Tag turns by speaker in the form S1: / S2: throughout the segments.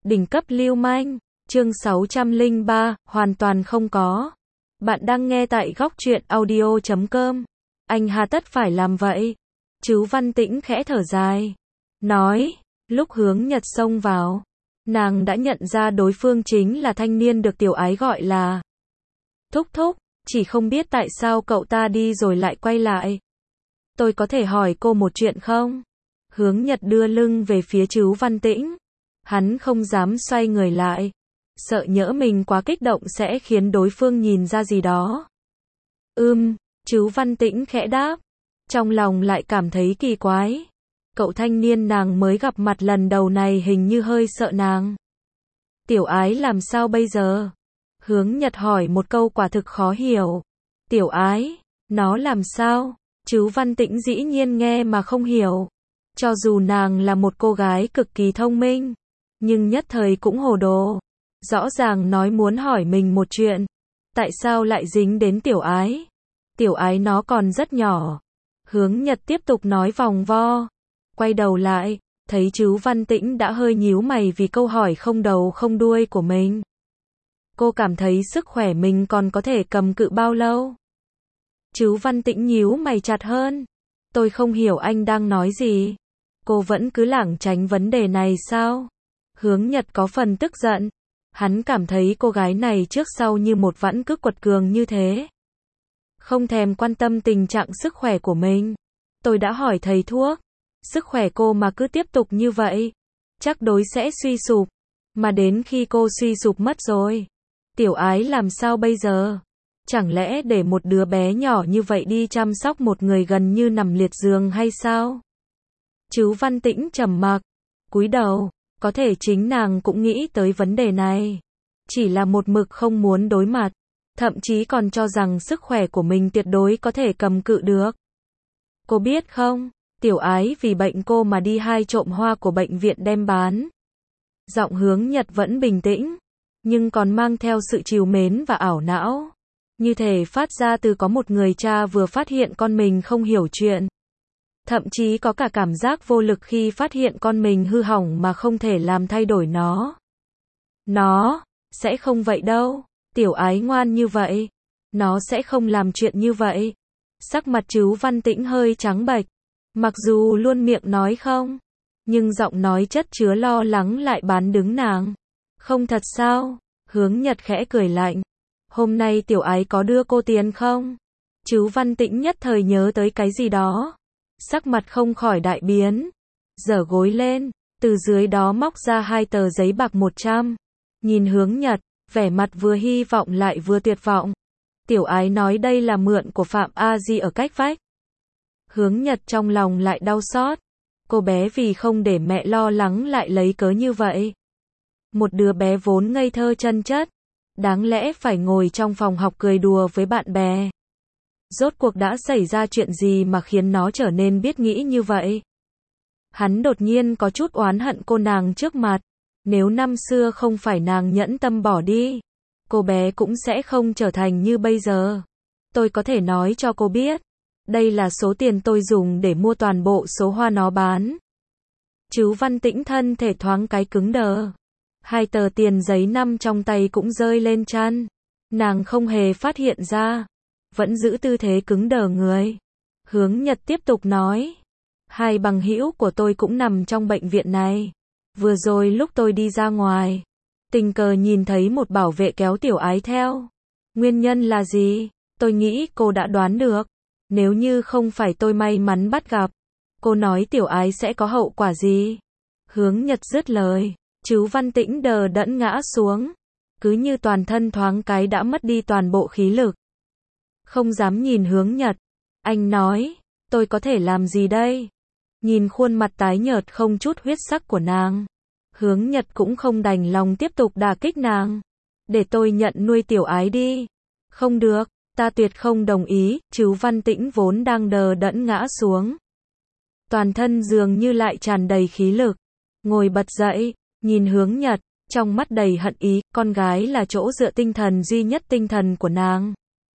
S1: Đỉnh cấp lưu manh, chương 603, hoàn toàn không có. Bạn đang nghe tại góc truyện audio.com. Anh hà tất phải làm vậy? Trứ Văn Tĩnh khẽ thở dài. Nói, lúc Hướng Nhật xông vào, nàng đã nhận ra đối phương chính là thanh niên được Tiểu Ái gọi là Thúc Thúc, chỉ không biết tại sao cậu ta đi rồi lại quay lại. Tôi có thể hỏi cô một chuyện không? Hướng Nhật đưa lưng về phía Trứ Văn Tĩnh. Hắn không dám xoay người lại, sợ nhỡ mình quá kích động sẽ khiến đối phương nhìn ra gì đó. Trứ Văn Tĩnh khẽ đáp, trong lòng lại cảm thấy kỳ quái. Cậu thanh niên nàng mới gặp mặt lần đầu này hình như hơi sợ nàng. Tiểu Ái làm sao bây giờ? Hướng Nhật hỏi một câu quả thực khó hiểu. Tiểu Ái, nó làm sao? Trứ Văn Tĩnh dĩ nhiên nghe mà không hiểu. Cho dù nàng là một cô gái cực kỳ thông minh, nhưng nhất thời cũng hồ đồ. Rõ ràng nói muốn hỏi mình một chuyện, tại sao lại dính đến Tiểu Ái? Tiểu Ái nó còn rất nhỏ. Hướng Nhật tiếp tục nói vòng vo. Quay đầu lại, thấy Trứ Văn Tĩnh đã hơi nhíu mày vì câu hỏi không đầu không đuôi của mình. Cô cảm thấy sức khỏe mình còn có thể cầm cự bao lâu? Trứ Văn Tĩnh nhíu mày chặt hơn. Tôi không hiểu anh đang nói gì. Cô vẫn cứ lảng tránh vấn đề này sao? Hướng Nhật có phần tức giận. Hắn cảm thấy cô gái này trước sau như một vẫn cứ quật cường như thế. Không thèm quan tâm tình trạng sức khỏe của mình. Tôi đã hỏi thầy thuốc. Sức khỏe cô mà cứ tiếp tục như vậy, chắc đối sẽ suy sụp. Mà đến khi cô suy sụp mất rồi, Tiểu Ái làm sao bây giờ? Chẳng lẽ để một đứa bé nhỏ như vậy đi chăm sóc một người gần như nằm liệt giường hay sao? Trứ Văn Tĩnh trầm mặc, cúi đầu. Có thể chính nàng cũng nghĩ tới vấn đề này, chỉ là một mực không muốn đối mặt, thậm chí còn cho rằng sức khỏe của mình tuyệt đối có thể cầm cự được. Cô biết không, Tiểu Ái vì bệnh cô mà đi trộm hoa của bệnh viện đem bán. Giọng Hướng Nhật vẫn bình tĩnh, nhưng còn mang theo sự trìu mến và ảo não, như thể phát ra từ có một người cha vừa phát hiện con mình không hiểu chuyện. Thậm chí có cả cảm giác vô lực khi phát hiện con mình hư hỏng mà không thể làm thay đổi nó. Nó sẽ không vậy đâu, Tiểu Ái ngoan như vậy, nó sẽ không làm chuyện như vậy. Sắc mặt Trứ Văn Tĩnh hơi trắng bệch, mặc dù luôn miệng nói không, nhưng giọng nói chất chứa lo lắng lại bán đứng nàng. Không thật sao? Hướng Nhật khẽ cười lạnh. Hôm nay Tiểu Ái có đưa cô tiền không? Trứ Văn Tĩnh nhất thời nhớ tới cái gì đó. Sắc mặt không khỏi đại biến, giở gối lên, từ dưới đó móc ra 2 tờ giấy bạc 100, nhìn Hướng Nhật, vẻ mặt vừa hy vọng lại vừa tuyệt vọng. Tiểu Ái nói đây là mượn của Phạm A Di ở cách vách. Hướng Nhật trong lòng lại đau xót, cô bé vì không để mẹ lo lắng lại lấy cớ như vậy. Một đứa bé vốn ngây thơ chân chất, đáng lẽ phải ngồi trong phòng học cười đùa với bạn bè. Rốt cuộc đã xảy ra chuyện gì mà khiến nó trở nên biết nghĩ như vậy? Hắn đột nhiên có chút oán hận cô nàng trước mặt. Nếu năm xưa không phải nàng nhẫn tâm bỏ đi, cô bé cũng sẽ không trở thành như bây giờ. Tôi có thể nói cho cô biết, đây là số tiền tôi dùng để mua toàn bộ số hoa nó bán. Trứ Văn Tĩnh thân thể thoáng cái cứng đờ. 2 tờ tiền giấy năm trong tay cũng rơi lên chăn. Nàng không hề phát hiện ra, vẫn giữ tư thế cứng đờ người. Hướng Nhật tiếp tục nói, 2 bằng hữu của tôi cũng nằm trong bệnh viện này. Vừa rồi lúc tôi đi ra ngoài, tình cờ nhìn thấy một bảo vệ kéo Tiểu Ái theo. Nguyên nhân là gì? Tôi nghĩ cô đã đoán được. Nếu như không phải tôi may mắn bắt gặp, cô nói Tiểu Ái sẽ có hậu quả gì? Hướng Nhật dứt lời, Trứ Văn Tĩnh đờ đẫn ngã xuống, cứ như toàn thân thoáng cái đã mất đi toàn bộ khí lực. Không dám nhìn Hướng Nhật, anh nói, tôi có thể làm gì đây? Nhìn khuôn mặt tái nhợt không chút huyết sắc của nàng, Hướng Nhật cũng không đành lòng tiếp tục đả kích nàng. Để tôi nhận nuôi Tiểu Ái đi. Không được, ta tuyệt không đồng ý. Trứ Văn Tĩnh vốn đang đờ đẫn ngã xuống, toàn thân dường như lại tràn đầy khí lực, ngồi bật dậy, nhìn Hướng Nhật, trong mắt đầy hận ý. Con gái là chỗ dựa tinh thần duy nhất tinh thần của nàng.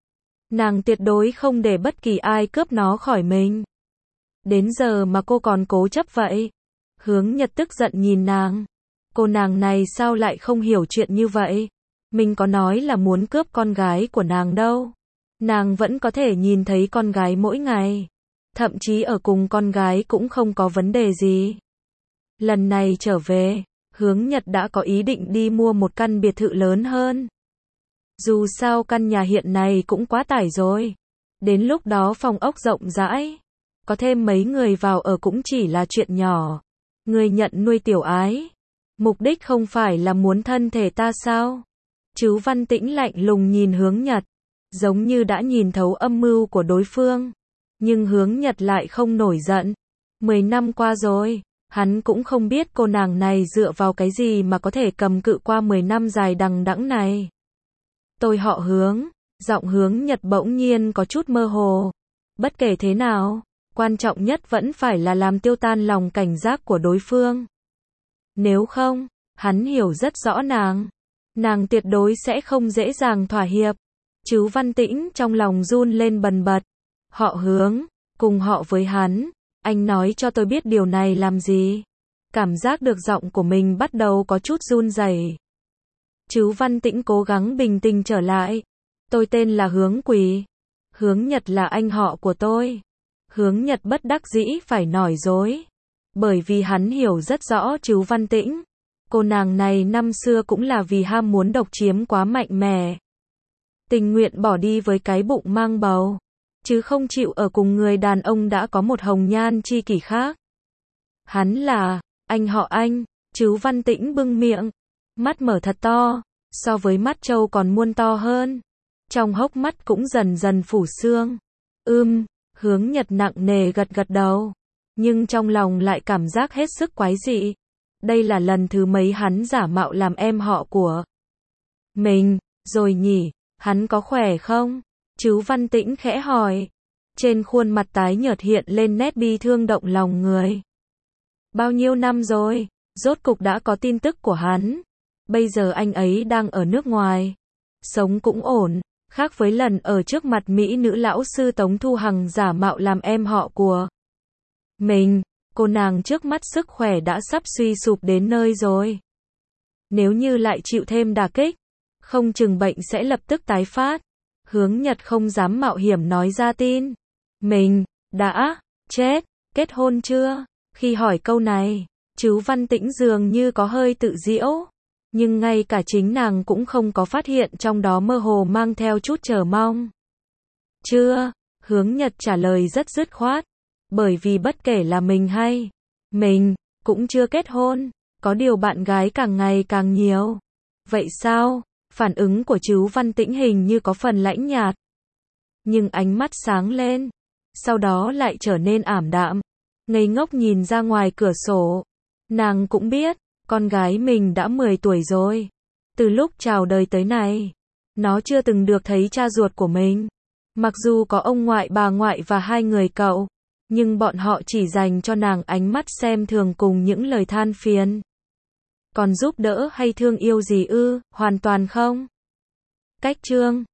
S1: Nàng tuyệt đối không để bất kỳ ai cướp nó khỏi mình. Đến giờ mà cô còn cố chấp vậy. Hướng Nhật tức giận nhìn nàng. Cô nàng này sao lại không hiểu chuyện như vậy? Mình có nói là muốn cướp con gái của nàng đâu. Nàng vẫn có thể nhìn thấy con gái mỗi ngày. Thậm chí ở cùng con gái cũng không có vấn đề gì. Lần này trở về, Hướng Nhật đã có ý định đi mua một căn biệt thự lớn hơn. Dù sao căn nhà hiện này cũng quá tải rồi. Đến lúc đó phòng ốc rộng rãi, có thêm mấy người vào ở cũng chỉ là chuyện nhỏ. Người nhận nuôi Tiểu Ái, mục đích không phải là muốn thân thể ta sao? Trứ Văn Tĩnh lạnh lùng nhìn Hướng Nhật, giống như đã nhìn thấu âm mưu của đối phương. Nhưng Hướng Nhật lại không nổi giận. 10 năm qua rồi, hắn cũng không biết cô nàng này dựa vào cái gì mà có thể cầm cự qua 10 năm dài đằng đẵng này. Tôi họ Hướng, giọng Hướng Nhật bỗng nhiên có chút mơ hồ. Bất kể thế nào, quan trọng nhất vẫn phải là làm tiêu tan lòng cảnh giác của đối phương. Nếu không, hắn hiểu rất rõ nàng tuyệt đối sẽ không dễ dàng thỏa hiệp. Trứ Văn Tĩnh trong lòng run lên bần bật. Họ Hướng, cùng họ với hắn, anh nói cho tôi biết điều này làm gì? Cảm giác được giọng của mình bắt đầu có chút run rẩy. Trứ Văn Tĩnh cố gắng bình tĩnh trở lại. Tôi tên là Hướng Quỳ. Hướng Nhật là anh họ của tôi. Hướng Nhật bất đắc dĩ phải nói dối. Bởi vì hắn hiểu rất rõ Trứ Văn Tĩnh. Cô nàng này năm xưa cũng là vì ham muốn độc chiếm quá mạnh mẽ. Tình nguyện bỏ đi với cái bụng mang bầu. Chứ không chịu ở cùng người đàn ông đã có một hồng nhan chi kỷ khác. Hắn là, anh họ anh. Trứ Văn Tĩnh bưng miệng. Mắt mở thật to. So với mắt trâu còn muôn to hơn. Trong hốc mắt cũng dần dần phủ sương. Hướng Nhật nặng nề gật gật đầu. Nhưng trong lòng lại cảm giác hết sức quái dị. Đây là lần thứ mấy hắn giả mạo làm em họ của mình, rồi nhỉ, hắn có khỏe không? Trứ Văn Tĩnh khẽ hỏi. Trên khuôn mặt tái nhợt hiện lên nét bi thương động lòng người. Bao nhiêu năm rồi, rốt cục đã có tin tức của hắn. Bây giờ anh ấy đang ở nước ngoài. Sống cũng ổn, khác với lần ở trước mặt mỹ nữ lão sư Tống Thu Hằng giả mạo làm em họ của mình. Cô nàng trước mắt sức khỏe đã sắp suy sụp đến nơi rồi. Nếu như lại chịu thêm đả kích, không chừng bệnh sẽ lập tức tái phát. Hướng Nhật không dám mạo hiểm nói ra tin. Mình đã chết, kết hôn chưa? Khi hỏi câu này, Trứ Văn Tĩnh dường như có hơi tự giễu. Nhưng ngay cả chính nàng cũng không có phát hiện trong đó mơ hồ mang theo chút chờ mong. Chưa, Hướng Nhật trả lời rất dứt khoát. Bởi vì bất kể là mình hay mình cũng chưa kết hôn, có điều bạn gái càng ngày càng nhiều. Vậy sao? Phản ứng của Trứ Văn Tĩnh hình như có phần lãnh nhạt. Nhưng ánh mắt sáng lên, sau đó lại trở nên ảm đạm, ngây ngốc nhìn ra ngoài cửa sổ. Nàng cũng biết, con gái mình đã 10 tuổi rồi. Từ lúc chào đời tới nay, nó chưa từng được thấy cha ruột của mình. Mặc dù có ông ngoại bà ngoại và 2 người cậu, nhưng bọn họ chỉ dành cho nàng ánh mắt xem thường cùng những lời than phiền. Còn giúp đỡ hay thương yêu gì ư? Hoàn toàn không. Cách chương